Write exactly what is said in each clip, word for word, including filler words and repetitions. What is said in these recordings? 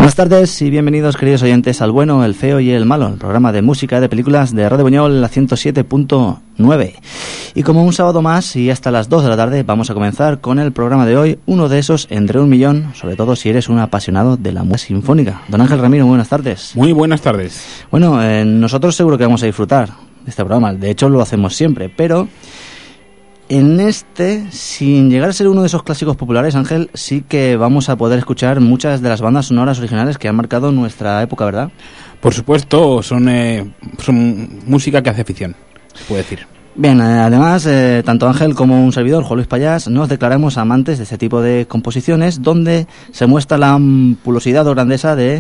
Buenas tardes y bienvenidos, queridos oyentes, al bueno, el feo y el malo, el programa de música de películas de Radio Buñol, la ciento siete punto nueve. Y como un sábado más y hasta las dos de la tarde, vamos a comenzar con el programa de hoy, uno de esos entre un millón, sobre todo si eres un apasionado de la música sinfónica. Don Ángel Ramiro, buenas tardes. Muy buenas tardes. Bueno, eh, nosotros seguro que vamos a disfrutar de este programa, de hecho lo hacemos siempre, pero en este, sin llegar a ser uno de esos clásicos populares, Ángel, sí que vamos a poder escuchar muchas de las bandas sonoras originales que han marcado nuestra época, ¿verdad? Por supuesto, son, eh, son música que hace ficción, se puede decir. Bien, eh, además, eh, tanto Ángel como un servidor, Juan Luis Payás, nos declaramos amantes de este tipo de composiciones donde se muestra la ampulosidad o grandeza de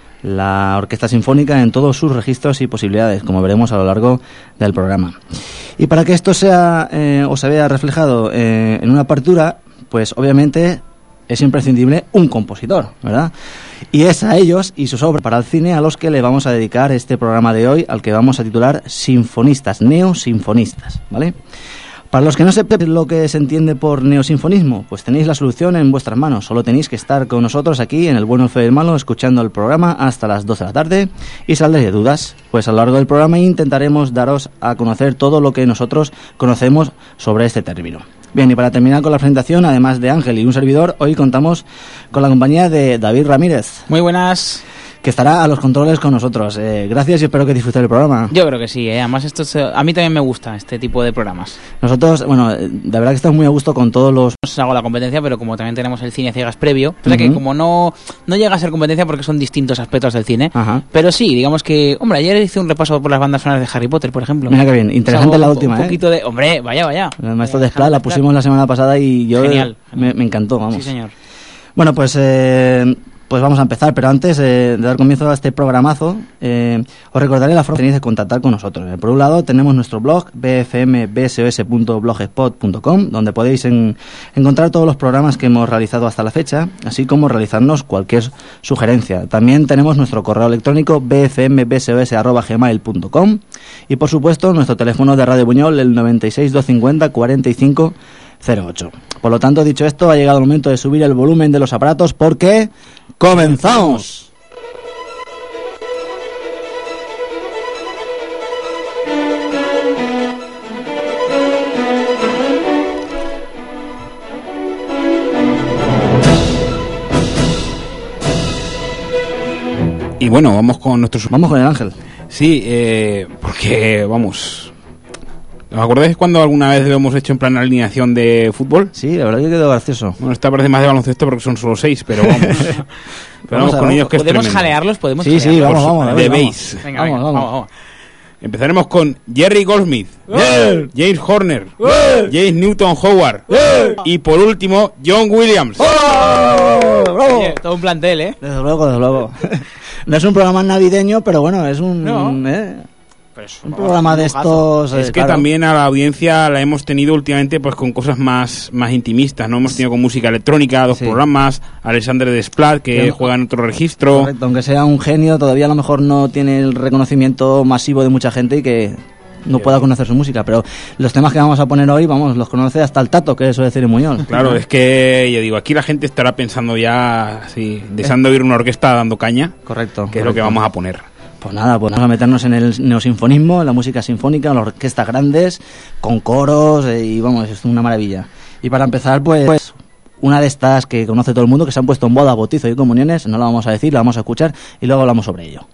la orquesta sinfónica en todos sus registros y posibilidades, como veremos a lo largo del programa. Y para que esto sea eh, o se vea reflejado eh, en una partitura, pues obviamente es imprescindible un compositor, ¿verdad? Y es a ellos y sus obras para el cine a los que le vamos a dedicar este programa de hoy, al que vamos a titular Sinfonistas, neosinfonistas, ¿vale? Para los que no sepan lo que se entiende por neosinfonismo, pues tenéis la solución en vuestras manos. Solo tenéis que estar con nosotros aquí en El Bueno, el Feo y el Malo, escuchando el programa hasta las doce de la tarde y saldréis de dudas. Pues a lo largo del programa intentaremos daros a conocer todo lo que nosotros conocemos sobre este término. Bien, y para terminar con la presentación, además de Ángel y un servidor, hoy contamos con la compañía de David Ramírez. Muy buenas. Que estará a los controles con nosotros. Eh, gracias y espero que disfrutéis del programa. Yo creo que sí, ¿eh? Además esto es, a mí también me gusta este tipo de programas. Nosotros, bueno, de verdad que estamos muy a gusto con todos los... No os hago la competencia, pero como también tenemos el cine ciegas previo, o sea que como no, no llega a ser competencia porque son distintos aspectos del cine, Ajá. Pero sí, digamos que, hombre, ayer hice un repaso por las bandas sonoras de Harry Potter, por ejemplo. Mira qué bien, interesante o sea, la un, última, un ¿eh? Un poquito de... Hombre, vaya, vaya. El maestro de Splat la pusimos la semana pasada y yo... Genial. Me, me encantó, vamos. Sí, señor. Bueno, pues... Eh... Pues vamos a empezar, pero antes eh, de dar comienzo a este programazo, eh, os recordaré la forma que tenéis de contactar con nosotros. Eh, por un lado tenemos nuestro blog, b f m b s o s punto blogspot punto com, donde podéis en, encontrar todos los programas que hemos realizado hasta la fecha, así como realizarnos cualquier sugerencia. También tenemos nuestro correo electrónico, b f m b s o s arroba gmail punto com, y por supuesto nuestro teléfono de Radio Buñol, el noventa y seis, doscientos cincuenta, cuarenta y cinco cero ocho. Por lo tanto, dicho esto, ha llegado el momento de subir el volumen de los aparatos porque ¡comenzamos! Y bueno, vamos con nuestros... Vamos con el Ángel. Sí, eh, porque, vamos... ¿Os acordáis cuando alguna vez lo hemos hecho en plan alineación de fútbol? Sí, la verdad que quedó gracioso. Bueno, esta parece más de baloncesto porque son solo seis, pero vamos. Pero Vamos vamos a- con ellos que es ¿Podemos tremendo. jalearlos? ¿Podemos Sí, sí, jalearlos? vamos, vamos. David, De vamos. base. Venga, venga, Vamos, vamos, vamos. vamos. Empezaremos con Jerry Goldsmith, ¡Eh! James Horner, ¡Eh! James Newton Howard ¡Eh! y por último John Williams. ¡Oh! ¡Bravo! Oye, todo un plantel, ¿eh? Desde luego, desde luego. No es un programa navideño, pero bueno, es un... No. ¿eh? Pero es Un programa de estos... Es eh, que claro. también a la audiencia la hemos tenido últimamente pues con cosas más, más intimistas, ¿no? Hemos tenido con música electrónica, dos Sí. programas, Alexander Desplat, que Que- juega en otro registro. Correcto, aunque sea un genio, todavía a lo mejor no tiene el reconocimiento masivo de mucha gente y que no pueda conocer su música, pero los temas que vamos a poner hoy, vamos, los conoce hasta el Tato, que eso decir en Muñoz. Claro, es que, yo digo, aquí la gente estará pensando ya, así, deseando oír una orquesta dando caña, Correcto. que es lo que vamos a poner. Pues nada, pues vamos a meternos en el neosinfonismo, en la música sinfónica, en las orquestas grandes, con coros, eh, y vamos, es una maravilla. Y para empezar, pues, pues una de estas que conoce todo el mundo, que se han puesto en boda, bautizo y comuniones, no la vamos a decir, la vamos a escuchar y luego hablamos sobre ello.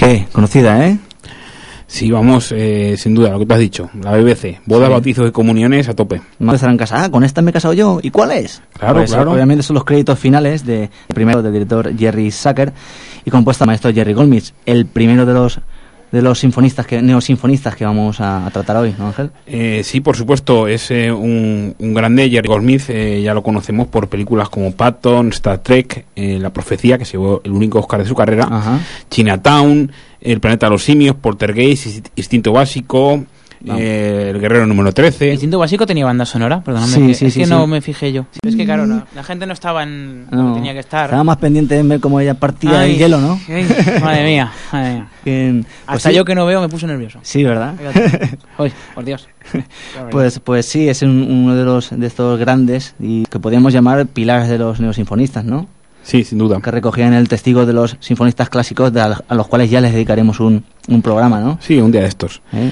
¿Qué? Conocida, ¿eh? Sí, vamos, eh, sin duda, lo que tú has dicho. La B B C, bodas, Sí. bautizos y comuniones a tope. Más estarán en casa. Ah, con esta me he casado yo. ¿Y cuál es? Claro, Pues, claro. Obviamente son los créditos finales de el primero del director Jerry Zucker y compuesta por el maestro Jerry Goldsmith, el primero de los de los sinfonistas que neosinfonistas que vamos a, a tratar hoy, ¿no, Ángel? Eh, sí, por supuesto, es eh, un, un grande. Jerry Goldsmith, eh, ya lo conocemos por películas como Patton, Star Trek, eh, La Profecía, que se llevó el único Oscar de su carrera, Ajá. Chinatown, El Planeta de los Simios, Poltergeist, Instinto Básico, eh, El Guerrero número trece. ¿El Instinto Básico tenía banda sonora? Perdóname, Sí, que, sí, es sí, que sí. no me fijé yo. Es que claro, no, la gente no estaba en No, donde tenía que estar. Estaba más pendiente de ver cómo ella partía Ay, el hielo, ¿no? ay, madre mía, madre mía. Que, pues Hasta sí. yo que no veo me puse nervioso. Sí, ¿verdad? Fíjate. Uy, por Dios. Pues, pues sí, es un- uno de los de estos grandes y que podríamos llamar pilares de los neosinfonistas, ¿no? Sí, sin duda. Que recogían el testigo de los sinfonistas clásicos de a, a los cuales ya les dedicaremos un, un programa, ¿no? Sí, un día de estos. ¿Eh?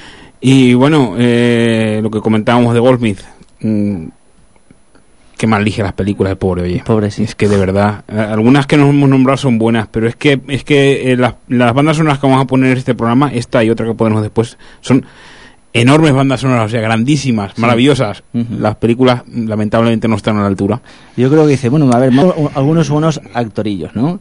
Y bueno, eh, lo que comentábamos de Goldsmith, mmm, qué mal elige las películas el pobre, oye. Pobre, sí. Es que de verdad, eh, algunas que nos hemos nombrado son buenas, pero es que es que eh, las, las bandas sonoras que vamos a poner en este programa, esta y otra que ponemos después, son enormes bandas sonoras, o sea, grandísimas, Sí. maravillosas. Ujú. Las películas lamentablemente no están a la altura. Yo creo que dice, bueno, a ver, mo- algunos buenos actorillos, ¿no?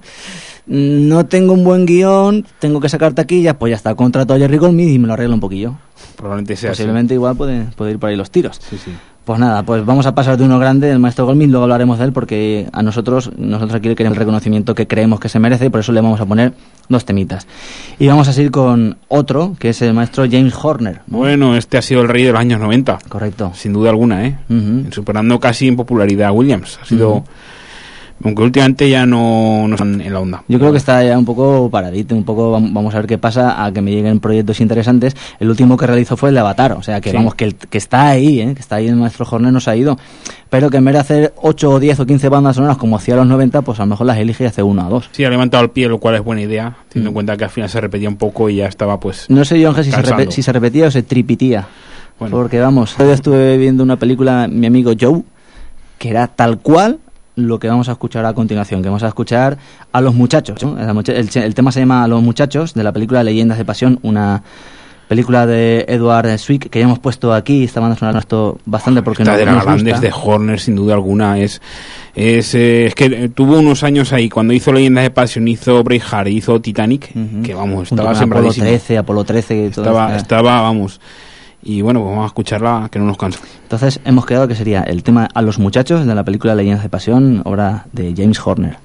No tengo un buen guión, tengo que sacar taquillas, pues ya está, contrato a Jerry Goldsmith y me lo arreglo un poquillo. Probablemente sea así. Posiblemente igual puede, puede ir por ahí los tiros. Sí, sí. Pues nada, pues vamos a pasar de uno grande, el maestro Goldsmith, luego hablaremos de él porque a nosotros, nosotros aquí le queremos el reconocimiento que creemos que se merece, por eso le vamos a poner dos temitas. Y vamos a seguir con otro, que es el maestro James Horner, ¿no? Bueno, este ha sido el rey de los años noventa, Correcto. sin duda alguna, ¿eh? Ujú. Superando casi en popularidad a Williams. Ha sido... Ujú. Aunque últimamente ya no, no están en la onda. Yo creo que está ya un poco paradito, un poco vam- vamos a ver qué pasa, a que me lleguen proyectos interesantes. El último que realizó fue el de Avatar, o sea que Sí. vamos, que, el- que está ahí, ¿eh? Que está ahí el maestro Horner, no se ha ido. Pero que en vez de hacer ocho o diez o quince bandas sonoras como hacía a los noventa, pues a lo mejor las elige y hace una o dos. Sí, ha levantado el pie, lo cual es buena idea, teniendo Mm. en cuenta que al final se repetía un poco y ya estaba pues... No sé yo, Ángel, si se, Cansando. repe- si se repetía o se tripitía. Bueno. Porque vamos, hoy estuve viendo una película, mi amigo Joe, que era tal cual lo que vamos a escuchar a continuación, que vamos a escuchar a los muchachos, ¿no? La mucha- El, el tema se llama A los muchachos, de la película Leyendas de Pasión, una película de Edward Zwick, que ya hemos puesto aquí, esta banda sonora esto bastante porque Esta no de las nos grandes gusta. de Horner, sin duda alguna, es es, eh, es que eh, tuvo unos años ahí, cuando hizo Leyendas de Pasión, hizo Braveheart, hizo Titanic, Ujú. que vamos, Junto estaba con Apolo sembradísimo. trece, Apolo trece, y todo Estaba, esto. estaba, vamos. Y bueno, pues vamos a escucharla, que no nos cansa. Entonces hemos quedado que sería el tema A los muchachos de la película Leyendas de Pasión, obra de James Horner.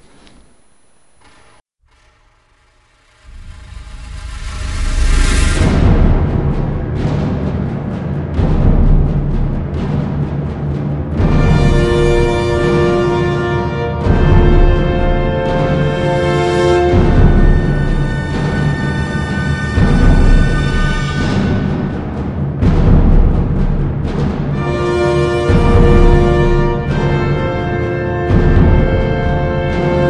Thank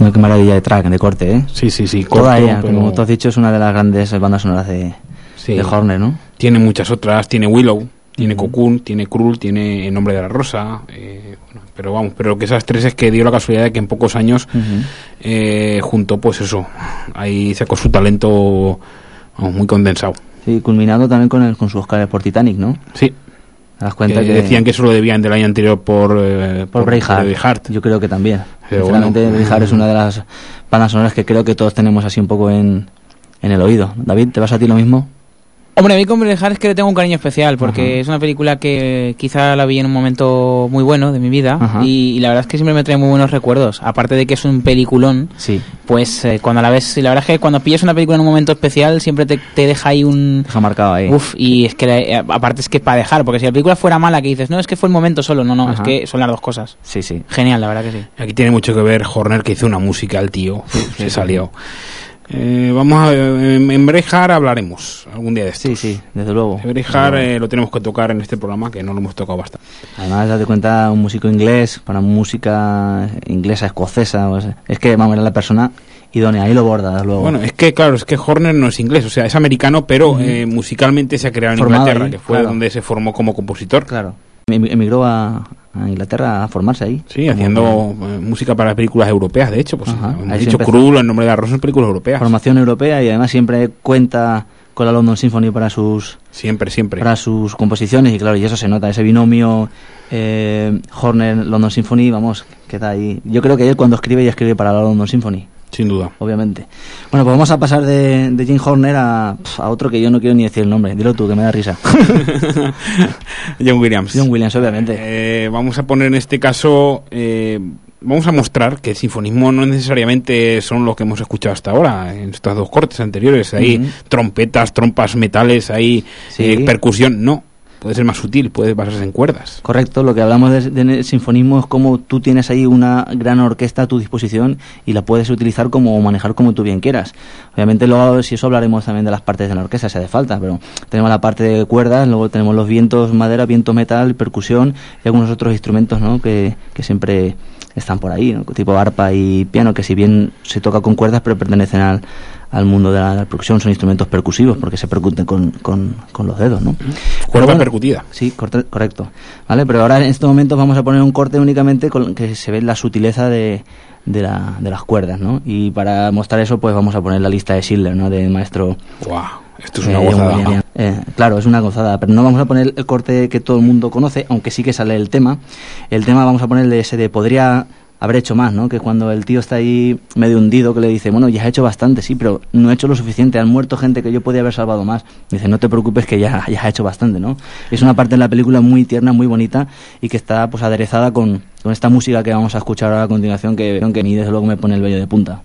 Qué maravilla de track, de corte, ¿eh? Sí, sí, sí. Toda corto, ella, pero... como tú has dicho, es una de las grandes bandas sonoras de, sí. de Horner, ¿no? Tiene muchas otras, tiene Willow, tiene Uh-huh. Cocoon, tiene Krull, tiene El nombre de la rosa, eh, bueno, pero vamos, pero que esas tres es que dio la casualidad de que en pocos años Uh-huh. eh, juntó, pues eso, ahí sacó su talento, vamos, muy condensado. Sí, culminando también con, el, con su Oscar por Titanic, ¿no? Sí. ¿Te das cuenta que, que decían que eso lo debían del año anterior por eh, por, por Braveheart. Braveheart. Yo creo que también. Pero Sinceramente, bueno. Braveheart es una de las bandas sonoras que creo que todos tenemos así un poco en, en el oído. David, ¿te vas a ti lo mismo? Hombre, a mí con Braveheart es que le tengo un cariño especial, porque Ajá. es una película que quizá la vi en un momento muy bueno de mi vida, y, y la verdad es que siempre me trae muy buenos recuerdos. Aparte de que es un peliculón, sí. pues eh, cuando la ves, la verdad es que cuando pillas una película en un momento especial siempre te, te deja ahí un... Deja marcado ahí. Uf, y es que eh, aparte es que es para dejar, porque si la película fuera mala que dices, no, es que fue el momento solo, no, no, Ajá. es que son las dos cosas. Sí, sí. Genial, la verdad que sí. Aquí tiene mucho que ver Horner, que hizo una música al tío, Sí, se sí, salió. Eh, vamos a en, en Braveheart hablaremos algún día de esto. Sí, sí, desde luego. Braveheart eh, lo tenemos que tocar en este programa, que no lo hemos tocado bastante. Además, date cuenta, un músico inglés, para música inglesa, escocesa, o sea, es que vamos a ver la persona idónea, ahí lo borda, desde luego. Bueno, es que claro, es que Horner no es inglés, o sea, es americano, pero Uh-huh. eh, musicalmente se ha creado en Formado Inglaterra, ahí, que fue claro. donde se formó como compositor. Claro. Em- Emigró a, a Inglaterra a formarse ahí. Sí, Como- haciendo eh, música para películas europeas, de hecho, pues Ajá, hemos ahí se dicho empezó. Krull, El nombre de la rosa, son películas europeas. Formación europea, y además siempre cuenta con la London Symphony para sus Siempre, siempre. para sus composiciones, y claro, y eso se nota, ese binomio eh, Horner-London Symphony, vamos, queda ahí. Yo creo que él cuando escribe ya escribe para la London Symphony, Sin duda. obviamente. Bueno, pues vamos a pasar de, de Jim Horner a, a otro que yo no quiero ni decir el nombre, dilo tú, que me da risa. John Williams. John Williams, obviamente. Eh, vamos a poner en este caso, eh, vamos a mostrar que el sinfonismo no necesariamente son los que hemos escuchado hasta ahora, en estos dos cortes anteriores. Hay Ujú. trompetas, trompas, metales, hay Sí. eh, percusión. No, puede ser más sutil, puede basarse en cuerdas. Correcto, lo que hablamos de, de sinfonismo es como tú tienes ahí una gran orquesta a tu disposición y la puedes utilizar como manejar como tú bien quieras. Obviamente luego, si eso, hablaremos también de las partes de la orquesta si hace falta, pero tenemos la parte de cuerdas, luego tenemos los vientos madera, viento metal, percusión y algunos otros instrumentos, ¿no? que, que siempre están por ahí, ¿no? Tipo arpa y piano, que si bien se toca con cuerdas, pero pertenecen al, al mundo de la, de la percusión, son instrumentos percusivos porque se percuten con, con, con los dedos, ¿no? Pero Cuerda bueno, percutida. Sí, corte- correcto. Vale, pero ahora en estos momentos vamos a poner un corte únicamente con que se ve la sutileza de, de, la, de las cuerdas, ¿no? Y para mostrar eso, pues vamos a poner la lista de Schindler, ¿no? Del maestro. Wow, esto es eh, una John gozada. Williams. Eh, claro, es una gozada, pero no vamos a poner el corte que todo el mundo conoce, aunque sí que sale el tema. El tema vamos a ponerle ese de podría haber hecho más, ¿no? Que cuando el tío está ahí medio hundido, que le dice, bueno, ya has hecho bastante, sí, pero no he hecho lo suficiente, han muerto gente que yo podía haber salvado más. Dice, no te preocupes, que ya, ya has hecho bastante, ¿no? Es una parte de la película muy tierna, muy bonita, y que está pues aderezada con, con esta música que vamos a escuchar ahora a continuación, que, que a mí desde luego me pone el vello de punta.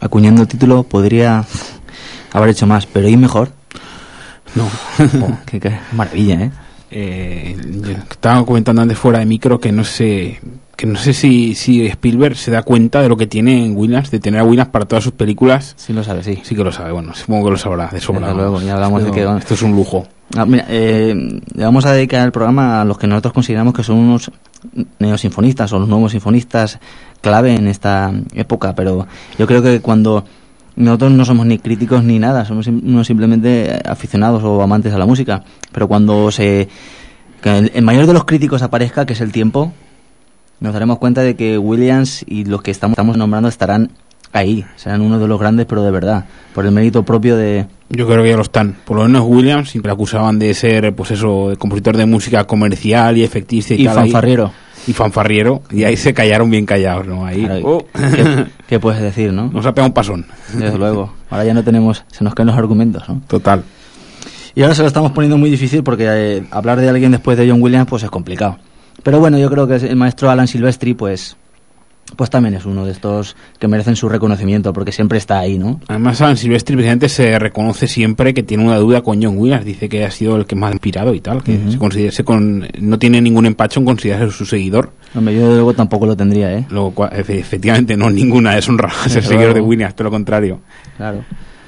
acuñando el título, podría haber hecho más, pero ¿y mejor? No. Oh, qué, qué maravilla, ¿eh? Eh, yo estaba comentando antes fuera de micro que no sé que no sé si, si Spielberg se da cuenta de lo que tiene en Williams, de tener a Williams para todas sus películas. Sí lo sabe, sí. Sí que lo sabe, bueno, supongo que lo sabrá de sobra. Desde luego, ya hablamos esto, de que... Esto es un lujo. Ah, mira, eh, le vamos a dedicar el programa a los que nosotros consideramos que son unos neosinfonistas o los nuevos sinfonistas clave en esta época, pero yo creo que cuando... Nosotros no somos ni críticos ni nada, somos unos simplemente aficionados o amantes a la música. Pero cuando se que el, el mayor de los críticos aparezca, que es el tiempo, nos daremos cuenta de que Williams y los que estamos, estamos nombrando estarán ahí. Serán uno de los grandes, pero de verdad, por el mérito propio de... Yo creo que ya lo están. Por lo menos Williams siempre acusaban de ser, pues eso, de compositor de música comercial y efectista y, y tal. fanfarriero. Ahí. Y fanfarriero, y ahí se callaron bien callados, ¿no? Ahí, Claro, oh. ¿qué, ¿Qué puedes decir, no? Nos ha pegado un pasón. Desde luego. Ahora ya no tenemos, se nos caen los argumentos, ¿no? Total. Y ahora se lo estamos poniendo muy difícil porque eh, hablar de alguien después de John Williams pues es complicado. Pero bueno, yo creo que el maestro Alan Silvestri pues pues también es uno de estos que merecen su reconocimiento porque siempre está ahí, ¿no? Además, Alan Silvestri precisamente se reconoce siempre que tiene una duda con John Williams. Dice que ha sido el que más ha inspirado y tal, que uh-huh. se considera, se con, no tiene ningún empacho en considerarse su seguidor. Hombre, yo luego tampoco lo tendría, ¿eh? Lo cual, efectivamente, no, ninguna es honra ser seguidor de Williams, todo lo contrario. Claro.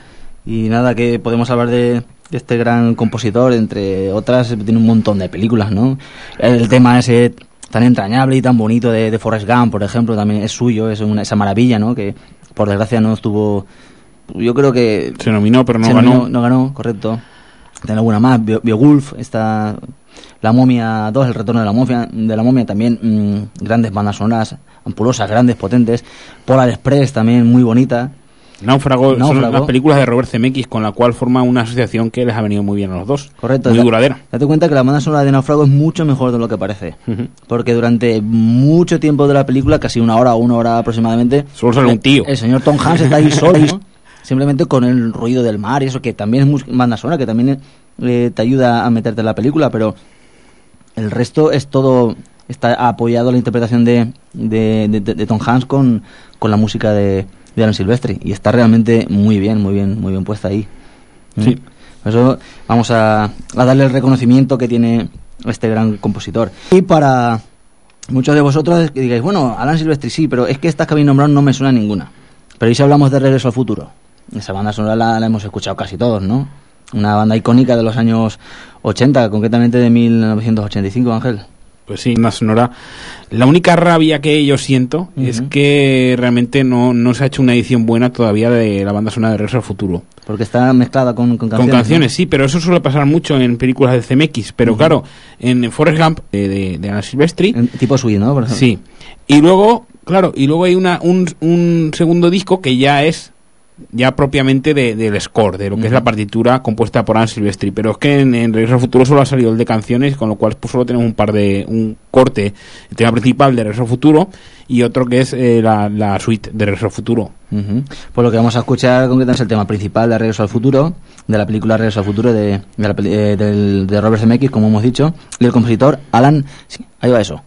Y nada, que podemos hablar de... este gran compositor, entre otras, tiene un montón de películas, ¿no? El tema ese tan entrañable y tan bonito de, de Forrest Gump, por ejemplo, también es suyo, es una, esa maravilla, ¿no? Que por desgracia no estuvo... Yo creo que... Se nominó, pero no se ganó. Nominó, no ganó, correcto. Tiene alguna más, Beowulf, está... La momia dos, el retorno de la momia, de la momia también, mmm, grandes bandas sonoras, ampulosas, grandes, potentes. Polar Express también, muy bonita. Náufrago, Náufrago, son las películas de Robert Zemeckis, con la cual forma una asociación que les ha venido muy bien a los dos. Correcto. Muy da, duradera. Date cuenta que la banda sonora de Náufrago es mucho mejor de lo que parece. Uh-huh. Porque durante mucho tiempo de la película, casi una hora o una hora aproximadamente... Solo sale un tío. El señor Tom Hanks está ahí solo, ¿no? Simplemente con el ruido del mar y eso, que también es banda sonora, que también eh, te ayuda a meterte en la película, pero el resto es todo... Está apoyado la interpretación de, de, de, de Tom Hanks con, con la música de... de Alan Silvestri, y está realmente muy bien, muy bien, muy bien puesta ahí. Sí. Por eso vamos a, a darle el reconocimiento que tiene este gran compositor. Y para muchos de vosotros que digáis, bueno, Alan Silvestri sí, pero es que estas que habéis nombrado no me suena ninguna. Pero ¿y si hablamos de Regreso al Futuro? Esa banda sonora la, la hemos escuchado casi todos, ¿no? Una banda icónica de los años ochenta, concretamente de mil novecientos ochenta y cinco, Ángel. Pues sí, una sonora. La única rabia que yo siento uh-huh. es que realmente no, no se ha hecho una edición buena todavía de la banda sonora de Regreso al Futuro. Porque está mezclada con, con canciones. Con canciones, ¿no? Sí, pero eso suele pasar mucho en películas de Zemeckis. Pero uh-huh. claro, en Forrest Gump de, de, de Alan Silvestri. En tipo suyo, ¿no? Por ejemplo. Sí. Y luego, claro, y luego hay una un, un segundo disco que ya es ya propiamente de, del score, de lo que uh-huh. es la partitura compuesta por Alan Silvestri, pero es que en, en Regreso al Futuro solo ha salido el de canciones, con lo cual pues solo tenemos un par de, un corte, el tema principal de Regreso al Futuro y otro que es eh, la, la suite de Regreso al Futuro. Uh-huh. Pues lo que vamos a escuchar concretamente es el tema principal de Regreso al Futuro, de la película Regreso al Futuro de, de, la, eh, del, de Robert Zemeckis, como hemos dicho, y el compositor Alan, sí, ahí va eso.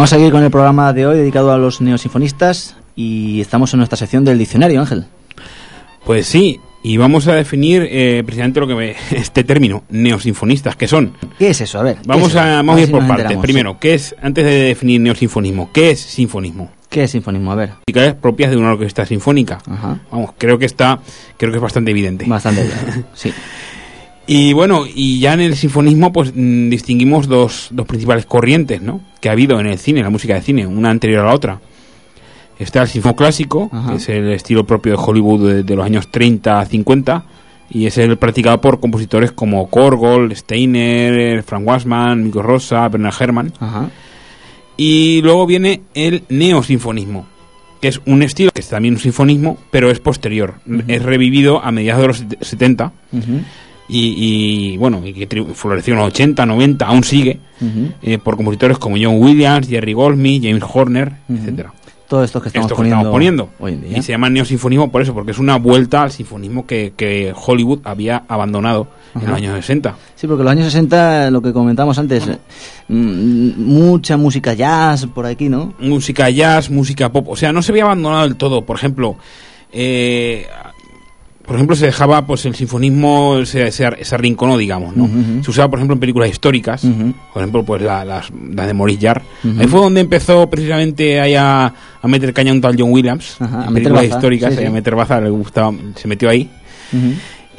Vamos a seguir con el programa de hoy dedicado a los neosinfonistas y estamos en nuestra sección del diccionario, Ángel. Pues sí, y vamos a definir eh, precisamente lo que me, este término, neosinfonistas, ¿qué son? ¿Qué es eso? A ver. Vamos a, a, vamos a ir por partes. Primero, sí. ¿qué es, antes de definir neosinfonismo, qué es sinfonismo? ¿Qué es sinfonismo? A ver. Propias de una orquesta sinfónica. Ajá. Vamos, creo que está, creo que es bastante evidente. Bastante evidente, sí. Y bueno, y ya en el sinfonismo pues mmm, distinguimos dos, dos principales corrientes, ¿no?, que ha habido en el cine, en la música de cine, una anterior a la otra. Está el sinfonismo clásico, Ajá. que es el estilo propio de Hollywood de, de los años treinta a cincuenta, y es el practicado por compositores como Korngold, Steiner, Frank Wassman, Mikko Rosa, Bernard Herrmann. Ajá. Y luego viene el neosinfonismo, que es un estilo que es también un sinfonismo, pero es posterior. Uh-huh. Es revivido a mediados de los setenta. Uh-huh. Y, y bueno, y que floreció en los ochenta, noventa, aún sigue, uh-huh. eh, por compositores como John Williams, Jerry Goldsmith, James Horner, uh-huh. etcétera. Todo esto que estamos, esto que poniendo, estamos poniendo hoy en día. Y se llama neosinfonismo por eso, porque es una vuelta al sinfonismo que, que Hollywood había abandonado Ajá. en los años sesenta. Sí, porque en los años sesenta, lo que comentábamos antes, uh-huh. m- mucha música jazz por aquí, ¿no? Música jazz, música pop, o sea, no se había abandonado del todo. Por ejemplo, eh, por ejemplo, se dejaba, pues el sinfonismo se, se, se arrinconó, digamos, ¿no? Uh-huh. Se usaba, por ejemplo, en películas históricas, uh-huh. por ejemplo, pues la, las, las de Maurice Jarre. Uh-huh. Ahí fue donde empezó precisamente ahí a, a meter caña un tal John Williams, uh-huh. en películas baza. históricas, sí, sí. a meter baza, le gustaba, se metió ahí. Uh-huh.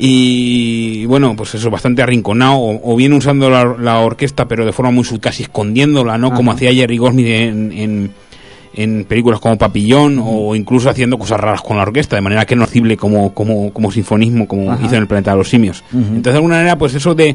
Y bueno, pues eso, bastante arrinconado, o, o bien usando la, la orquesta, pero de forma muy sutil, casi escondiéndola, ¿no? Uh-huh. Como hacía Jerry Goldsmith en... en en películas como Papillón, o incluso haciendo cosas raras con la orquesta, de manera que no nocible como, como, como sinfonismo, como Ajá. hizo en El planeta de los simios. Uh-huh. Entonces, de alguna manera, pues eso de,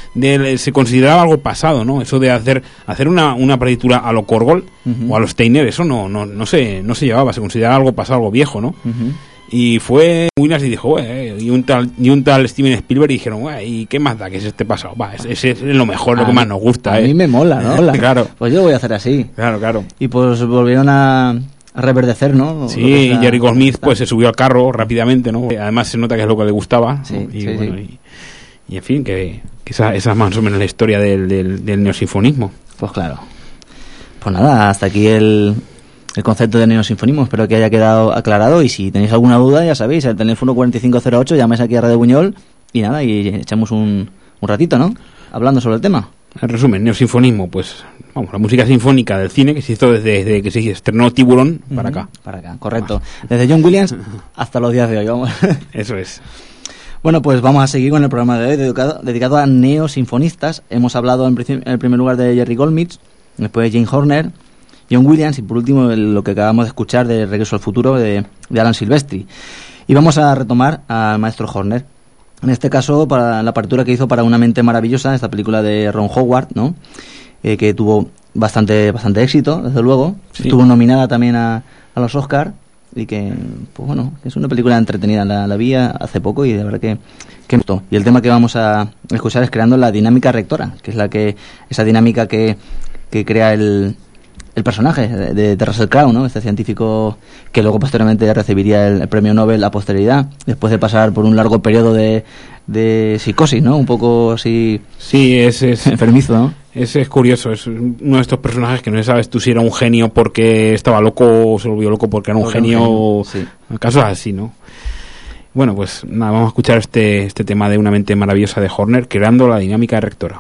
de se consideraba algo pasado, ¿no? Eso de hacer hacer una, una partitura a lo Korngold uh-huh. o a lo Steiner, eso no no no se no se llevaba, se consideraba algo pasado, algo viejo, ¿no? Uh-huh. Y fue Williams y dijo, eh, y un tal y un tal Steven Spielberg, y dijeron, ¿y qué más da que es este pasado? Va, ese es, es lo mejor, a lo que mí, más nos gusta. A eh. mí me mola, ¿no? Mola. Claro. Pues yo lo voy a hacer así. Claro, claro. Y pues volvieron a, a reverdecer, ¿no? Sí, y Jerry Goldsmith pues se subió al carro rápidamente, ¿no? Además se nota que es lo que le gustaba. Sí, ¿no? y, sí, bueno, sí. Y, y en fin, que, que esa, esa es más o menos la historia del, del, del neosinfonismo. Pues claro. Pues nada, hasta aquí el... el concepto de neosinfonismo, espero que haya quedado aclarado, y si tenéis alguna duda, ya sabéis, el teléfono cuarenta y cinco cero ocho, llamáis aquí a Radio Buñol y nada, y echamos un, un ratito, ¿no?, hablando sobre el tema. En resumen, neosinfonismo, pues vamos, la música sinfónica del cine que se hizo desde, desde que se estrenó Tiburón para uh-huh. acá. Para acá, correcto. Desde John Williams hasta los días de hoy, vamos. Eso es. Bueno, pues vamos a seguir con el programa de hoy dedicado, dedicado a neosinfonistas. Hemos hablado en, en el primer lugar de Jerry Goldsmith, después de James Horner, John Williams y por último el, lo que acabamos de escuchar de Regreso al Futuro de, de Alan Silvestri. Y vamos a retomar al maestro Horner. En este caso, para la partitura que hizo para Una mente maravillosa, esta película de Ron Howard, ¿no? Eh, que tuvo bastante bastante éxito, desde luego. Sí. Estuvo nominada también a, a los Oscar, y que, pues bueno, es una película entretenida. La, la vi hace poco y de verdad que, que me gustó. Y el tema que vamos a escuchar es Creando la dinámica rectora, que es la que esa dinámica que, que crea el el personaje de, de Russell Crowe, ¿no? Este científico que luego posteriormente recibiría el, el premio Nobel a posteridad, después de pasar por un largo periodo de, de psicosis, ¿no? Un poco así... Sí, es, es enfermizo, ¿no? Es, es curioso, es uno de estos personajes que no sabes tú si era un genio porque estaba loco o se volvió loco porque era un porque genio, un genio sí. Casos así, ¿no? Bueno, pues nada, vamos a escuchar este, este tema de Una mente maravillosa de Horner, creando la dinámica rectora.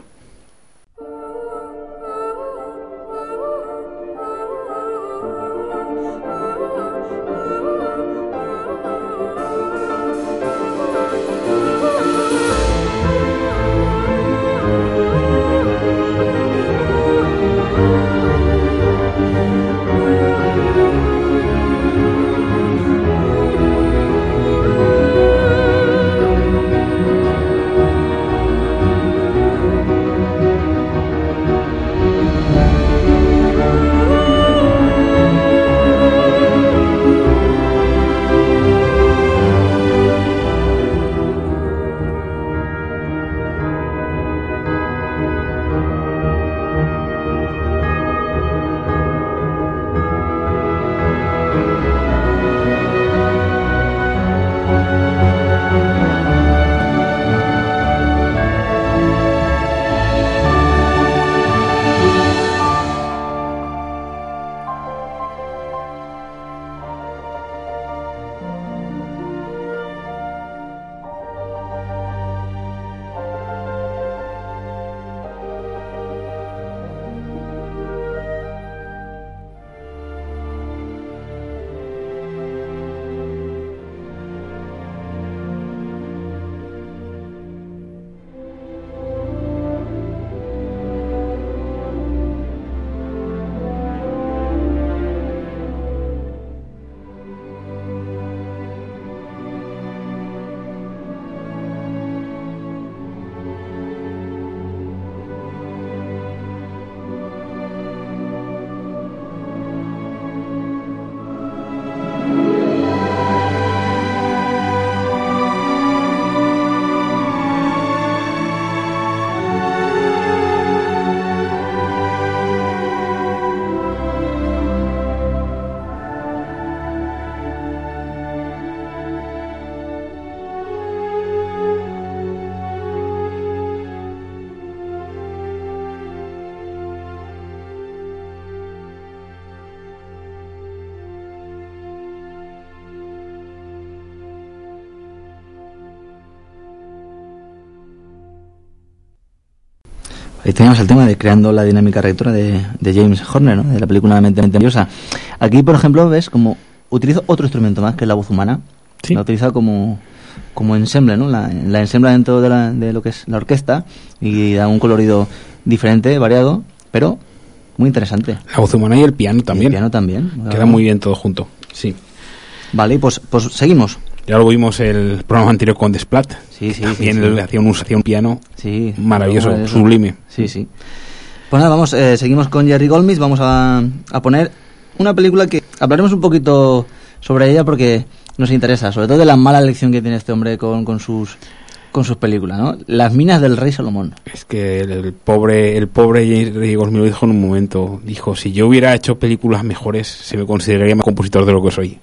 Ahí teníamos el tema de creando la dinámica rectora de, de James Horner, ¿no? De la película Mente Maravillosa. Aquí, por ejemplo, ves como utilizo otro instrumento más, que es la voz humana. ¿Sí? La utiliza como, como ensemble, ¿no? La, la ensambla dentro de, la, de lo que es la orquesta y da un colorido diferente, variado, pero muy interesante. La voz humana y el piano también. Y el piano también. Queda muy bien todo junto, sí. Vale, pues, pues seguimos. Ya lo vimos el programa anterior con Desplat. Sí, sí, también sí, él sí. hacía un, hacía un piano sí, maravilloso, sublime. Sí, sí. Pues nada, vamos, eh, seguimos con Jerry Goldsmith. Vamos a, a poner una película que hablaremos un poquito sobre ella porque nos interesa, sobre todo de la mala elección que tiene este hombre con, con sus con sus películas, ¿no? Las minas del rey Salomón. Es que el, el pobre el pobre Jerry Goldsmith lo dijo en un momento, dijo, si yo hubiera hecho películas mejores se me consideraría más compositor de lo que soy.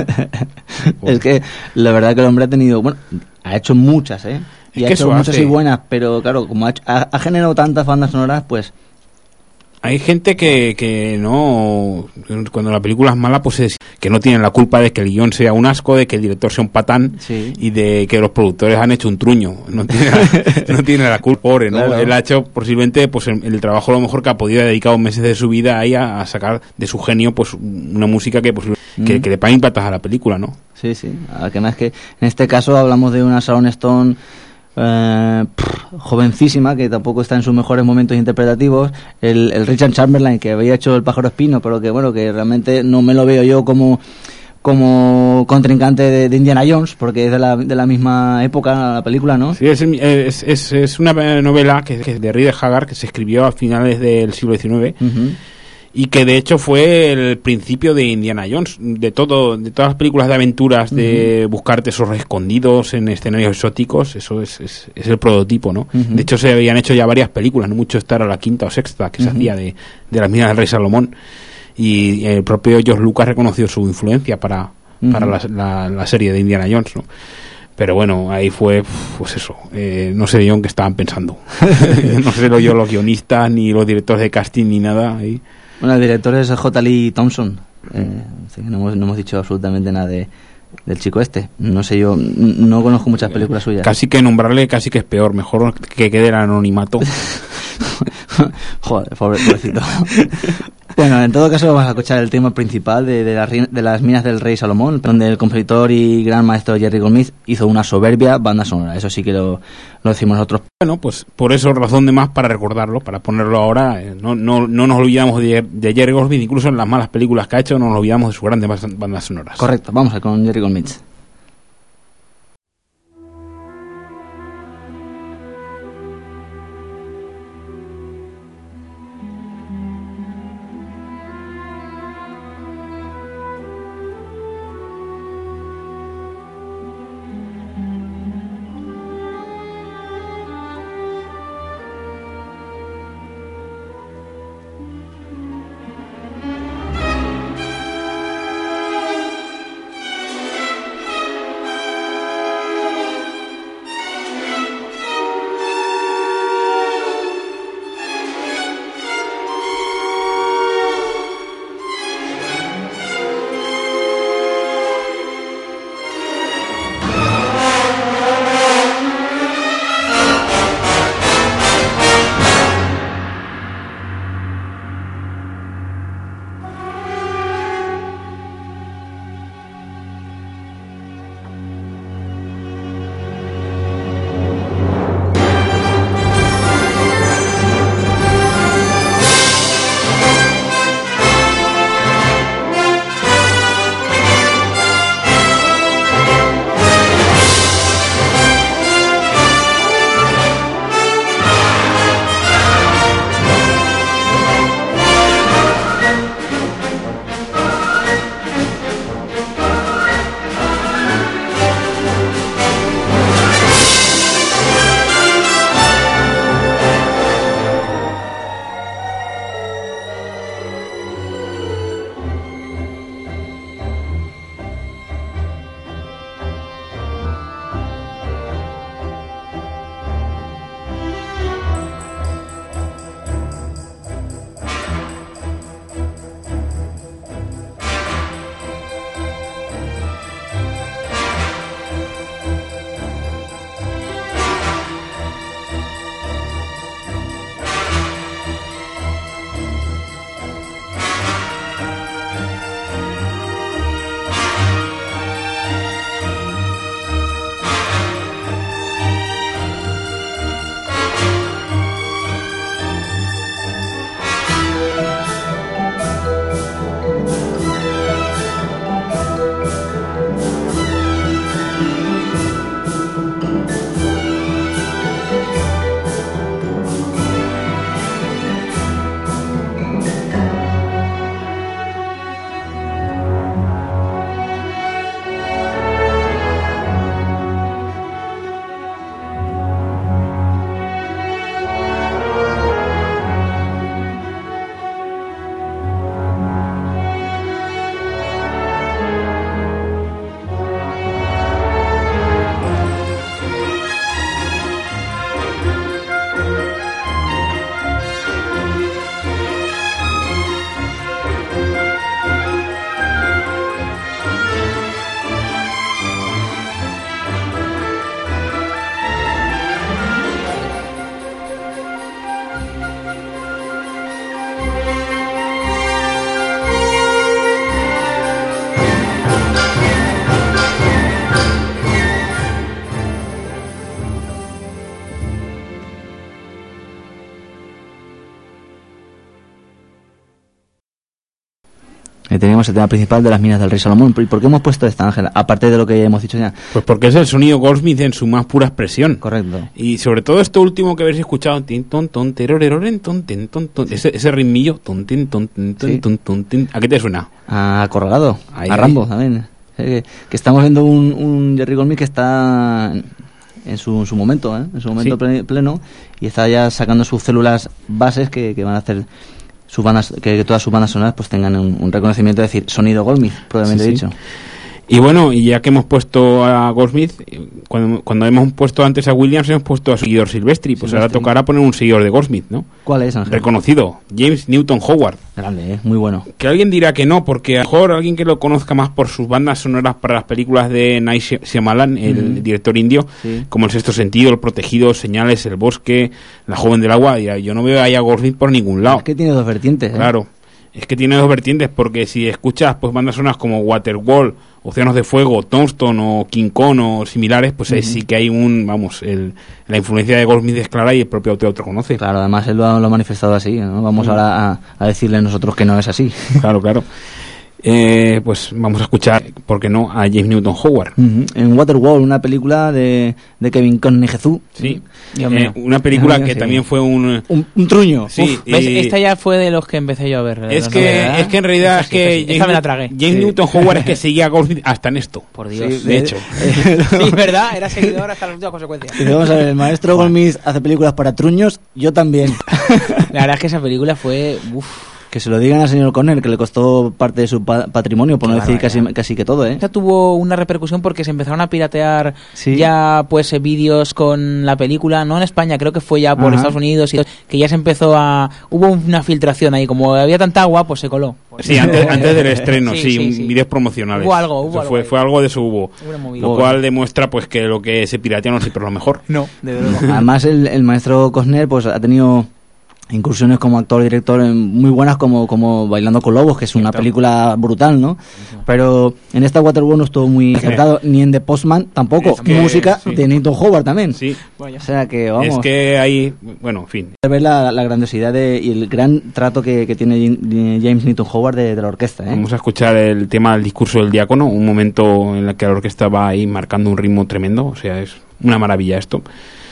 Bueno. Es que la verdad que el hombre ha tenido, bueno, ha hecho muchas, ¿eh? Y es ha que hecho muchas hace... y buenas, pero claro, como ha, hecho, ha, ha generado tantas bandas sonoras, pues... Hay gente que, que no, cuando la película es mala, pues es que no tienen la culpa de que el guión sea un asco, de que el director sea un patán, sí, y de que los productores han hecho un truño. No tiene la, no tiene la culpa, pobre, ¿no? Claro. Él ha hecho posiblemente pues el, el trabajo a lo mejor que ha podido, ha dedicado meses de su vida ahí a, a sacar de su genio pues una música que pues mm. que, que le pague patas a la película, ¿no? Sí, sí. Además que en este caso hablamos de una Sharon Stone Eh, pff, jovencísima, que tampoco está en sus mejores momentos interpretativos, el, el Richard Chamberlain, que había hecho El pájaro espino, pero que bueno, que realmente no me lo veo yo como como contrincante de, de Indiana Jones, porque es de la, de la misma época la película, ¿no? Sí, es, es, es, es una novela que, que de Rider Haggard, que se escribió a finales del siglo diecinueve, uh-huh, y que de hecho fue el principio de Indiana Jones, de todo, de todas las películas de aventuras, de uh-huh, buscar tesoros escondidos en escenarios exóticos. Eso es, es, es el prototipo, ¿no? Uh-huh. De hecho se habían hecho ya varias películas, no mucho, esta era la quinta o sexta que uh-huh, se hacía de, de las minas del rey Salomón, y el propio George Lucas reconoció su influencia para, uh-huh, para la, la, la serie de Indiana Jones, ¿no? Pero bueno, ahí fue, pues eso, eh, no sé yo en qué estaban pensando. No sé yo los guionistas, ni los directores de casting, ni nada ahí. Bueno, el director es J. Lee Thompson. Eh, así que no hemos, no hemos dicho absolutamente nada de, del chico este. No sé yo, no conozco muchas películas suyas. Casi que nombrarle casi que es peor. Mejor que quede el anonimato. Joder, pobre, pobrecito. Bueno, en todo caso vamos a escuchar el tema principal de, de, las, de las minas del rey Salomón, donde el compositor y gran maestro Jerry Goldsmith hizo una soberbia banda sonora. Eso sí que lo, lo decimos nosotros. Bueno, pues por eso razón de más para recordarlo, para ponerlo ahora. Eh, no, no, no nos olvidamos de, de Jerry Goldsmith, incluso en las malas películas que ha hecho, no nos olvidamos de sus grandes bandas sonoras. Correcto, vamos a con Jerry Goldsmith. Tenemos el tema principal de las minas del rey Salomón. ¿Y por qué hemos puesto esta, Ángela? Aparte de lo que hemos dicho ya. Pues porque es el sonido Goldsmith en su más pura expresión. Correcto. Y sobre todo esto último que habéis escuchado, tin, ton, ton, teroreroren, ton, tin, ton, ton, ese, ese ritmillo, ton, tin, ton, tin, ton, Sí. ton, ton, tin. ¿A qué te suena? A Corralado, Ahí, a ahí. Rambo también. Eh, que estamos viendo un, un Jerry Goldsmith que está en su, su momento, ¿eh? en su momento Sí. ple- pleno, y está ya sacando sus células bases que, que van a hacer sus bandas, que todas sus bandas sonoras pues tengan un, un reconocimiento, es decir, sonido Goldsmith, probablemente Sí, sí. dicho. Y bueno, y ya que hemos puesto a Goldsmith, eh, cuando, cuando hemos puesto antes a Williams, hemos puesto a su seguidor Silvestri, pues ahora Silvestri. tocará poner un seguidor de Goldsmith, ¿no? ¿Cuál es, Ángel? Reconocido, James Newton Howard. Grande, ¿eh? Muy bueno. Que alguien dirá que no, porque a lo mejor alguien que lo conozca más por sus bandas sonoras para las películas de Night Shy- Shyamalan, el Ujú. director indio, Sí. como El Sexto Sentido, El Protegido, Señales, El Bosque, La Joven del Agua, y yo no veo ahí a Goldsmith por ningún lado. Es que tiene dos vertientes, ¿eh? Claro, es que tiene dos vertientes, porque si escuchas pues bandas sonoras como Waterworld, Océanos de Fuego, Tombstone o King Kong o similares, pues ahí Ujú. sí que hay un, vamos, el, la influencia de Goldsmith es clara y el propio autor lo conoce. Claro, además él lo ha, lo ha manifestado así, ¿no? Vamos Mm. ahora a, a decirle nosotros que no es así. Claro, claro. Eh, pues vamos a escuchar, ¿por qué no?, a James Newton Howard. Ujú. En Waterworld, una película de, de Kevin Conner Jesús. Sí, Dios Eh, mío. una película Dios mío, que sí. también fue un... Un, un truño. Sí, Uf. ¿Ves? eh, Esta ya fue de los que empecé yo a ver. es los que, novelas, ¿eh? es que en realidad Esta es sí, que esta sí. Esta me la tragué. James Sí. Newton Howard es que seguía a Goldsmith hasta en esto. Por Dios. Sí, de hecho. Sí, ¿verdad? Era seguidor hasta las últimas consecuencias. Dice, vamos a ver, el maestro Goldsmith hace películas para truños, yo también. La verdad es que esa película fue... Uf. Que se lo digan al señor Conner, que le costó parte de su pa- patrimonio, por Qué no decir casi, barbaridad. casi que todo, ¿eh? Esta tuvo una repercusión porque se empezaron a piratear Sí. ya pues eh, vídeos con la película, no en España, creo que fue ya por Ajá. Estados Unidos, y que ya se empezó a... Hubo una filtración ahí, como había tanta agua, pues se coló. Sí, antes, antes del estreno, sí, Sí, sí, un- sí. vídeos promocionales. Hubo algo, hubo Eso algo fue, ahí. fue algo de eso hubo. Una movida. Lo cual demuestra pues que lo que se piratea no siempre es lo mejor. No, de verdad. Además, el, el maestro Costner pues ha tenido incursiones como actor director en- muy buenas, como, como Bailando con Lobos, que es una Cierto. película brutal, ¿no? Pero en esta Waterworld no estuvo muy acertado, ni en The Postman tampoco. Es que, Música sí. de Newton Howard también. Sí, O sea que, vamos, es que hay, bueno, en fin. ver la, la grandiosidad de, y el gran trato que, que tiene Jim- James Newton Howard de, de la orquesta, ¿eh? Vamos a escuchar el tema del discurso del diácono, un momento en el que la orquesta va ahí marcando un ritmo tremendo, o sea, es una maravilla esto,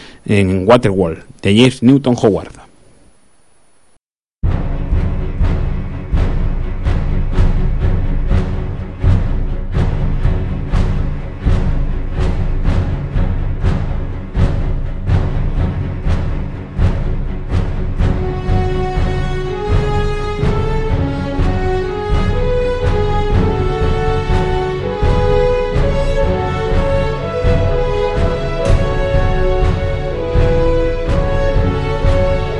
en Waterworld, de James Newton Howard. Thank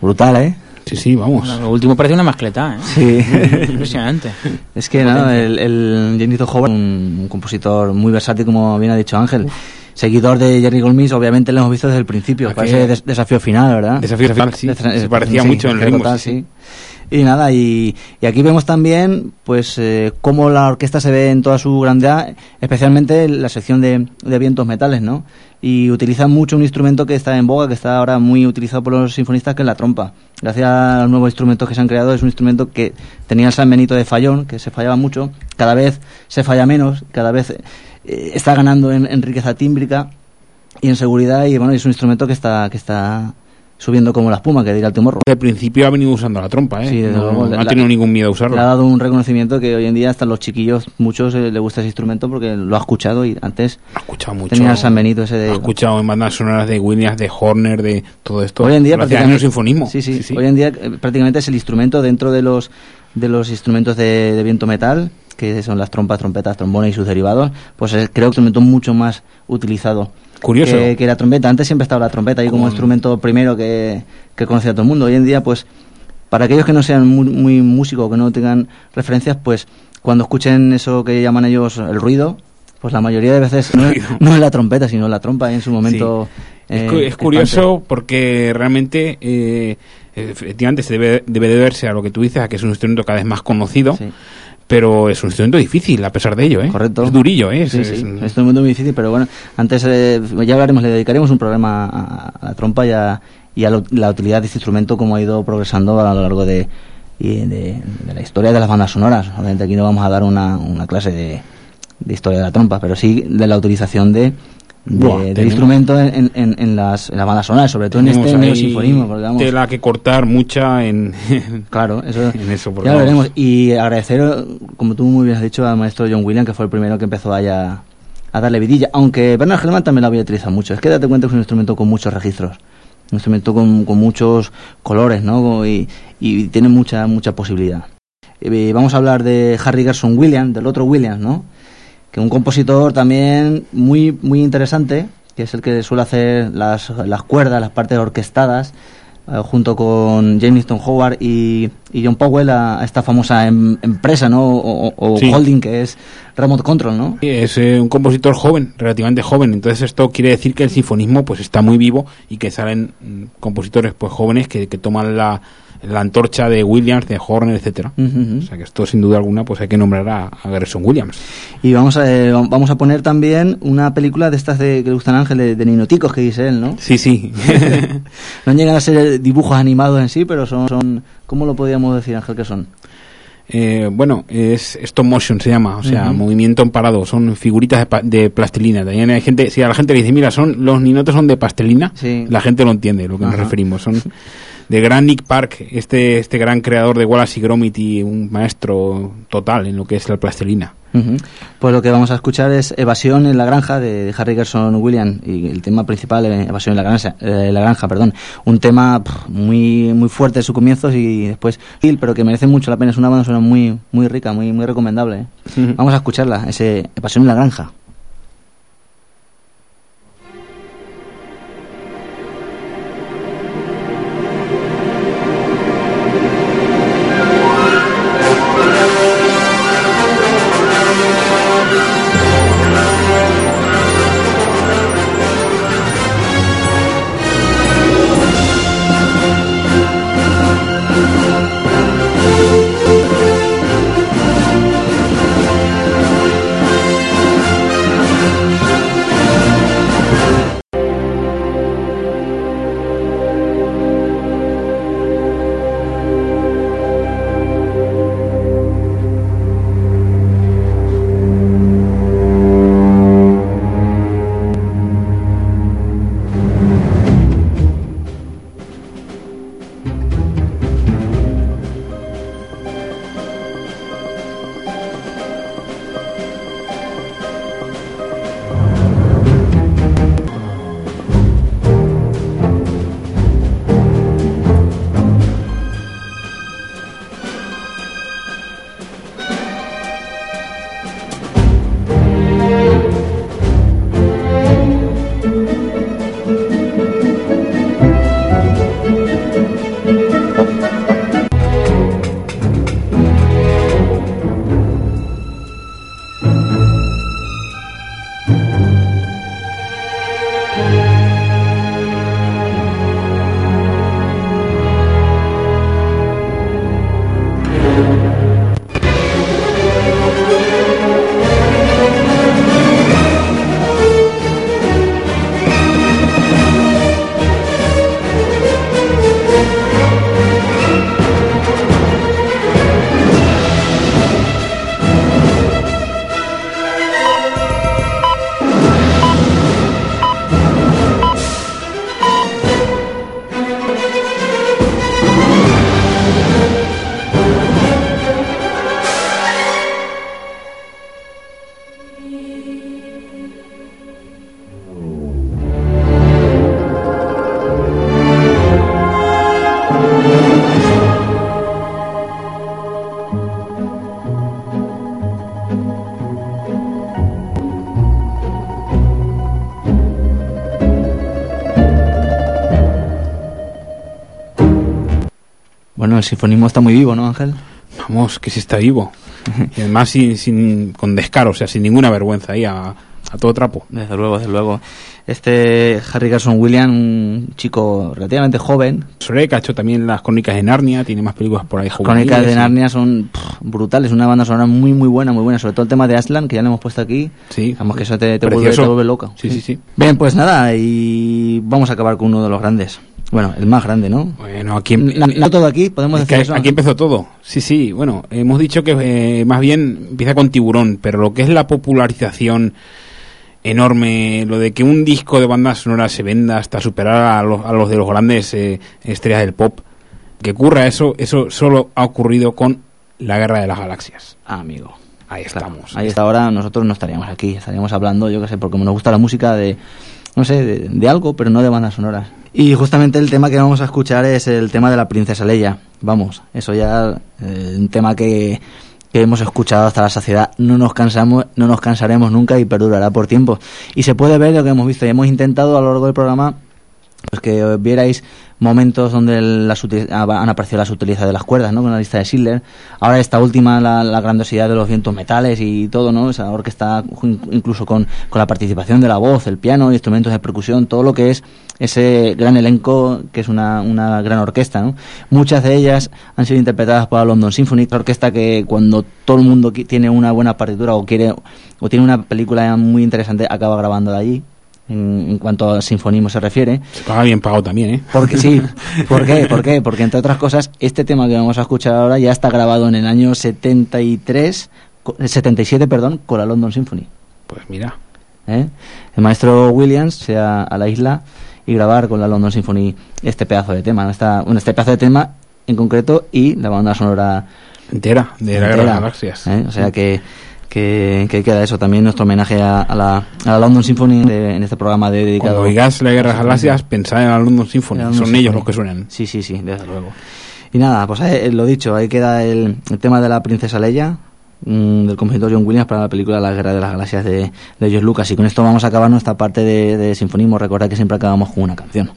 brutal, ¿eh? Sí, sí, vamos. Bueno, lo último parece una mascleta, ¿eh? Sí. Impresionante. Es que, ¿no? El, el James Newton Howard, un, un compositor muy versátil, como bien ha dicho Ángel. Uf. Seguidor de Jerry Goldsmith, obviamente lo hemos visto desde el principio. Parece des, desafío final, ¿verdad? Desafío final, sí. Des, Se parecía sí, mucho en el ritmo. Total, sí. sí. Y nada, y, y aquí vemos también pues eh, cómo la orquesta se ve en toda su grandeza, especialmente la sección de, de vientos metales, ¿no? Y utilizan mucho un instrumento que está en boga, que está ahora muy utilizado por los sinfonistas, que es la trompa. Gracias a los nuevos instrumentos que se han creado, es un instrumento que tenía el San Benito de fallón, que se fallaba mucho, cada vez se falla menos, cada vez eh, está ganando en, en riqueza tímbrica y en seguridad, y bueno, es un instrumento que está que está subiendo como la espuma, que dirá el timorro. Desde el principio ha venido usando la trompa, ¿eh? Sí, desde no, luego, no la, ha tenido ningún miedo a usarla. Le ha dado un reconocimiento que hoy en día hasta los chiquillos, muchos eh, les gusta ese instrumento porque lo ha escuchado, y antes ha escuchado mucho, tenía el San Benito ese de... Ha escuchado en bandas sonoras de Williams, de Horner, de todo esto. Hoy en día prácticamente el sinfonismo. Sí, sí, sí, sí. Hoy en día eh, prácticamente es el instrumento dentro de los de los instrumentos de, de viento metal, que son las trompas, trompetas, trombones y sus derivados, pues es, creo que es un instrumento mucho más utilizado. Curioso. Que, que la trompeta. Antes siempre estaba la trompeta ahí como Con... instrumento primero que, que conocía todo el mundo. Hoy en día, pues, para aquellos que no sean muy, muy músicos, que no tengan referencias, pues, cuando escuchen eso que llaman ellos el ruido, pues la mayoría de veces no es, no es la trompeta, sino la trompa en su momento. Sí. Eh, es, cu- es curioso porque realmente, eh, efectivamente, se debe, debe de verse a lo que tú dices, a que es un instrumento cada vez más conocido. Sí. Pero es un instrumento difícil, a pesar de ello, ¿eh? Correcto. Es durillo, ¿eh? Sí, es, sí, es, un instrumento muy difícil, pero bueno, antes eh, ya hablaremos, le dedicaremos un programa a, a la trompa y a, y a lo, la utilidad de este instrumento, cómo ha ido progresando a lo largo de, de, de la historia de las bandas sonoras. Obviamente aquí no vamos a dar una, una clase de, de historia de la trompa, pero sí de la utilización de... De, Buah, de instrumento en, en, en, las, en las bandas sonoras, sobre todo en este neosinfonismo, porque vamos, tela que cortar mucha en claro, eso, en eso ya lo veremos. Y agradecer, como tú muy bien has dicho, al maestro John Williams, que fue el primero que empezó allá a darle vidilla, aunque Bernard Herrmann también lo había utilizado mucho. Es que date cuenta que es un instrumento con muchos registros, un instrumento con, con muchos colores, ¿no? Y, y tiene mucha mucha posibilidad. Y vamos a hablar de Harry Gerson Williams, del otro Williams, ¿no? Que un compositor también muy muy interesante, que es el que suele hacer las, las cuerdas, las partes orquestadas, eh, junto con James Newton Howard y, y John Powell, a, a esta famosa em, empresa, ¿no? O, o sí. holding, que es Remote Control, ¿no? Sí, es eh, un compositor joven, relativamente joven. Entonces esto quiere decir que el sinfonismo pues está muy vivo y que salen mm, compositores pues jóvenes que, que toman la la antorcha de Williams, de Horner, etcétera. Uh-huh. O sea que esto sin duda alguna pues hay que nombrar a, a Gerson Williams. Y vamos a eh, vamos a poner también una película de estas de que le gustan a Ángel, de, de ninoticos, que dice él, ¿no? Sí, sí. No llegan a ser dibujos animados en sí, pero son, son ¿cómo lo podríamos decir, Ángel, que son? Eh, bueno, es stop motion se llama, o sea, uh-huh. movimiento en parado, son figuritas de, pa- de plastilina. También hay gente, si a la gente le dice, mira, son los ninotes son de pastelina, sí. La gente lo entiende, lo que uh-huh. nos referimos, son de gran Nick Park, este este gran creador de Wallace y Gromit y un maestro total en lo que es la plastilina. Uh-huh. Pues lo que vamos a escuchar es Evasión en la granja de Harry Gerson Williams, y el tema principal, Evasión en la granja, eh, la granja, perdón, un tema pff, muy muy fuerte en sus comienzos y después, pero que merece mucho la pena. Es una banda sonora muy muy rica, muy muy recomendable. ¿eh? Uh-huh. Vamos a escucharla, ese Evasión en la granja. Bueno, el sinfonismo está muy vivo, ¿no, Ángel? Vamos, que sí está vivo. Y además sin, sin, con descaro, o sea, sin ninguna vergüenza ahí, a, a todo trapo. Desde luego, desde luego. Este Harry Gregson Williams, un chico relativamente joven. Shrek ha hecho también las Crónicas de Narnia, tiene más películas por ahí. Las Crónicas de Narnia son pff, brutales, una banda sonora muy muy buena, muy buena, sobre todo el tema de Aslan, que ya lo hemos puesto aquí. Sí. Digamos que eso te, te, vuelve, te vuelve loco. Sí, sí, sí. Bien, pues nada, y vamos a acabar con uno de los grandes. Bueno, el más grande, ¿no? Bueno, aquí... No, no todo aquí, podemos decir eso. Aquí empezó todo. Sí, sí, bueno, hemos dicho que eh, más bien empieza con Tiburón, pero lo que es la popularización enorme, lo de que un disco de banda sonora se venda hasta superar a los, a los de los grandes eh, estrellas del pop, que ocurra eso, eso solo ha ocurrido con La Guerra de las Galaxias. Ah, amigo. Ahí estamos. Claro, ahí está. Ahora nosotros no estaríamos aquí, estaríamos hablando, yo qué sé, porque nos gusta la música de, no sé, de, de algo, pero no de bandas sonoras. Y justamente el tema que vamos a escuchar es el tema de la princesa Leia. Vamos, eso ya eh, un tema que, que hemos escuchado hasta la saciedad. No nos cansamos, no nos cansaremos nunca y perdurará por tiempo. Y se puede ver lo que hemos visto. Y hemos intentado a lo largo del programa pues que vierais momentos donde las han aparecido las utilizas de las cuerdas, ¿no? Con la lista de Schindler. Ahora esta última, la, la grandiosidad de los vientos metales y todo, ¿no? Esa orquesta incluso con, con la participación de la voz, el piano, instrumentos de percusión, todo lo que es ese gran elenco que es una, una gran orquesta, ¿no? Muchas de ellas han sido interpretadas por la London Symphony, una orquesta que cuando todo el mundo tiene una buena partitura o quiere o tiene una película muy interesante acaba grabando de allí. En, en cuanto al sinfonismo se refiere. Se paga bien pagado también, ¿eh? Porque sí. ¿Por qué? ¿Por qué? Porque entre otras cosas, este tema que vamos a escuchar ahora ya está grabado en el año setenta y tres, setenta y siete, perdón, con la London Symphony. Pues mira. ¿Eh? El maestro Williams se va a la isla y grabar con la London Symphony este pedazo de tema, ¿no? Esta, bueno, este pedazo de tema en concreto y la banda sonora entera de la Guerra de las Galaxias. ¿Eh? O sea que Que, que queda eso también nuestro homenaje a, a, la, a la London Symphony de, en este programa de dedicado. Cuando oigas La Guerra de las Galaxias, pensad en la London Symphony, London son Symphony. Ellos los que suenan. Sí, sí, sí, desde luego. Y nada, pues eh, lo dicho, ahí queda el, el tema de la princesa Leia, mmm, del compositor John Williams para la película La Guerra de las Galaxias de, de George Lucas. Y con esto vamos a acabar nuestra parte de, de sinfonismo. Recordad que siempre acabamos con una canción.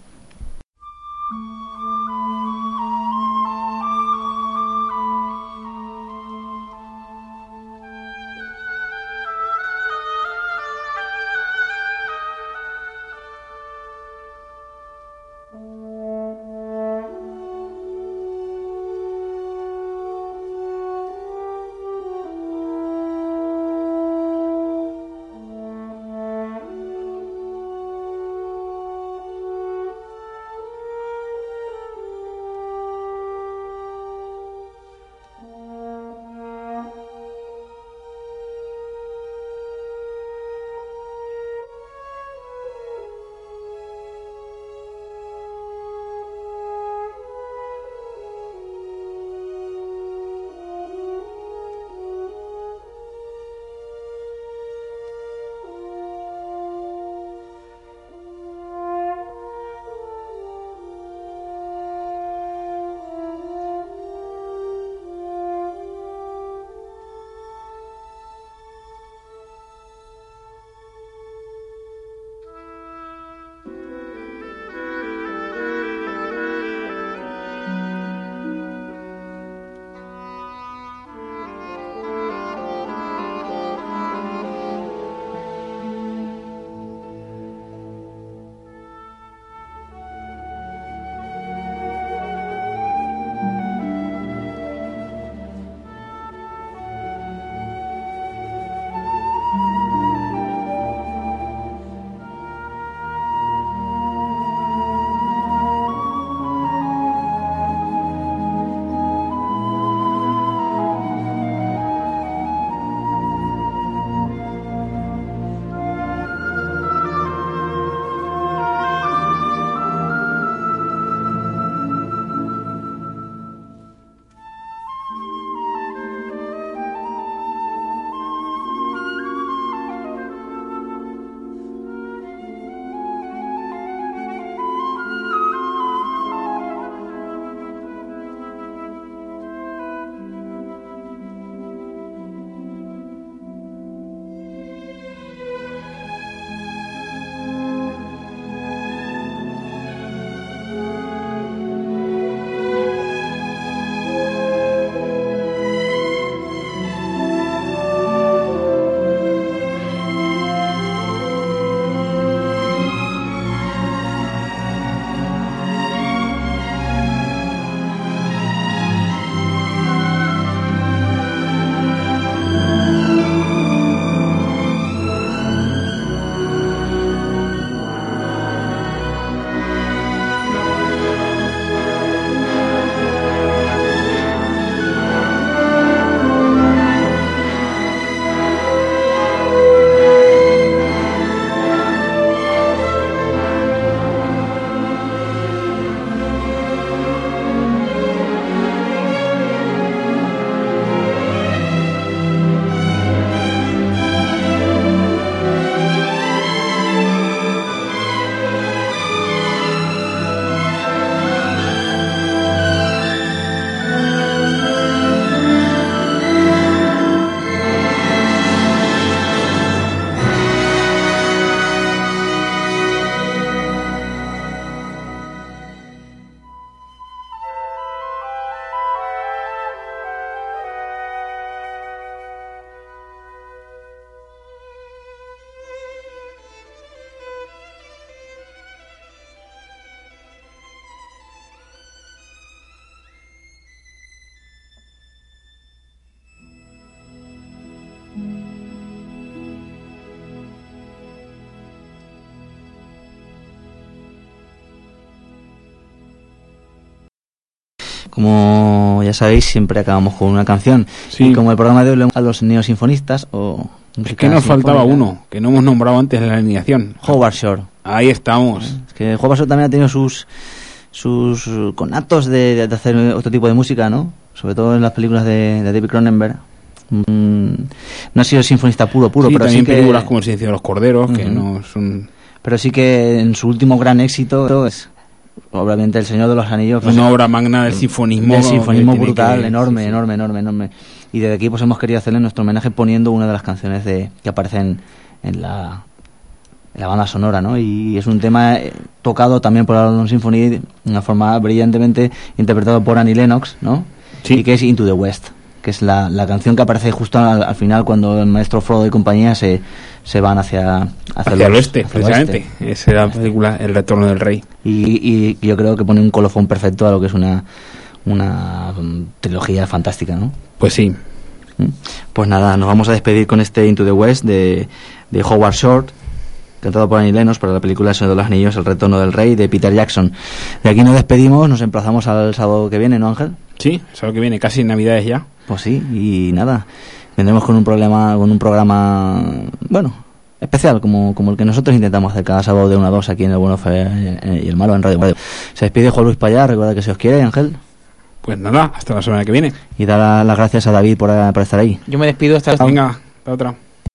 como ya sabéis, siempre acabamos con una canción. Sí. Y como el programa de hoy le a los neosinfonistas o... Es que nos faltaba uno, que no hemos nombrado antes en la alineación. Howard Shore. Ahí estamos. Es que Howard Shore también ha tenido sus sus conatos de, de hacer otro tipo de música, ¿no? Sobre todo en las películas de, de David Cronenberg. Mm, no ha sido sinfonista puro, puro, sí, pero también sí que... películas como El silencio de los corderos, uh-huh. que no son... Pero sí que en su último gran éxito es... Obviamente El Señor de los Anillos... Pues, una obra magna del sinfonismo. Del sinfonismo brutal, que, enorme, sí, sí. enorme, enorme, enorme. Y desde aquí pues hemos querido hacerle nuestro homenaje poniendo una de las canciones de que aparecen en la, en la banda sonora, ¿no? Y es un tema tocado también por la London Symphony de una forma brillantemente interpretado por Annie Lennox, ¿no? Sí. Y que es Into the West, que es la, la canción que aparece justo al, al final cuando el maestro Frodo y compañía se, se van hacia, hacia, hacia los, el oeste, hacia el precisamente. oeste. Esa es la película El Retorno del Rey. Y, y yo creo que pone un colofón perfecto a lo que es una, una um, trilogía fantástica, ¿no? Pues sí. Pues nada, nos vamos a despedir con este Into the West de, de Howard Shore, cantado por Annie Lennox para la película El Señor de los Anillos, El Retorno del Rey, de Peter Jackson. De aquí nos despedimos, nos emplazamos al sábado que viene, ¿no, Ángel? Sí, el sábado que viene, casi Navidades ya. Pues sí, y nada, vendremos con un problema, con un programa, bueno, especial, como, como el que nosotros intentamos hacer cada sábado de una a dos aquí en El Bueno, Fe y el Malo, en Radio Radio. Se despide Juan Luis Payá, recuerda que se os quiere, Ángel. Pues nada, hasta la semana que viene. Y dar las gracias a David por, por estar ahí. Yo me despido hasta... Venga, hasta otra.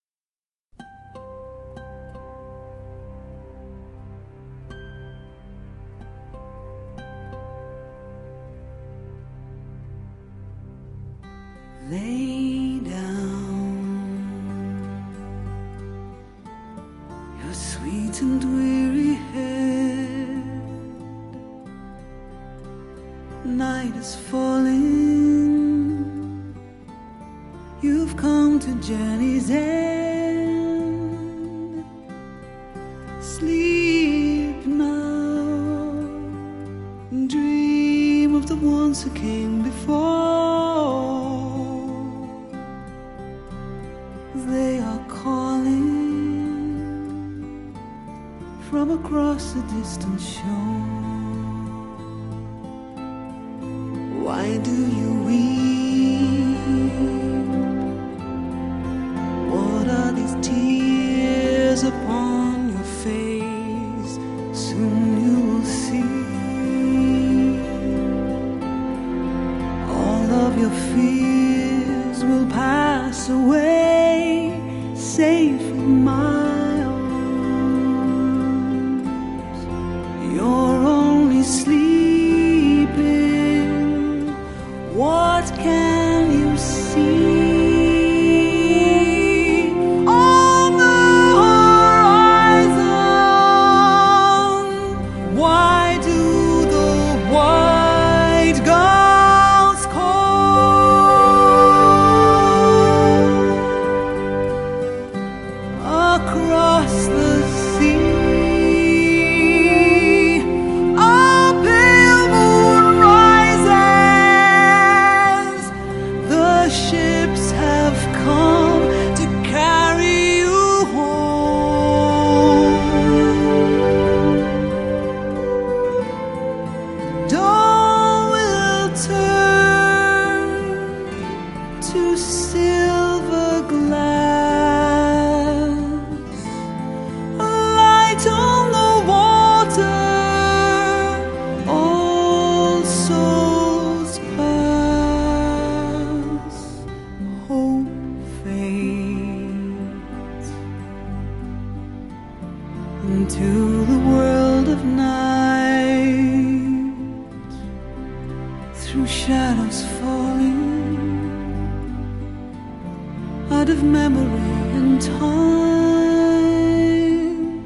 Lay down your sweet and weary head. Night is falling. You've come to journey's end. Sleep now. Dream of the ones who came before. They are calling from across a distant shore. Why do you weep? What are these tears upon your face? Soon you will see all of your fears will pass away, safe in my arms. You're only sleeping. What can you see? On the horizon, why do the white gulls call? Across the sea, a pale moon rises. The ships have come to carry you home. Dawn will turn to silver glass, a light on the water. All souls pass, hope fades into the world of night. Through shadows falling out of memory and time.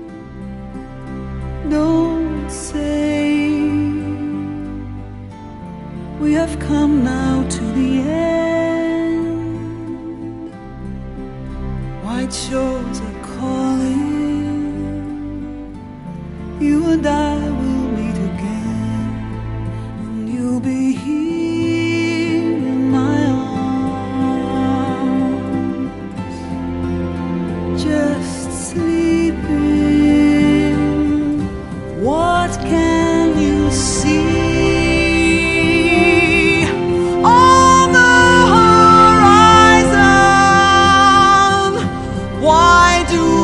Don't say we have come now to the end. White shores are calling. You and I will meet again, and you'll be here in my arms, just sleeping. What can you see? do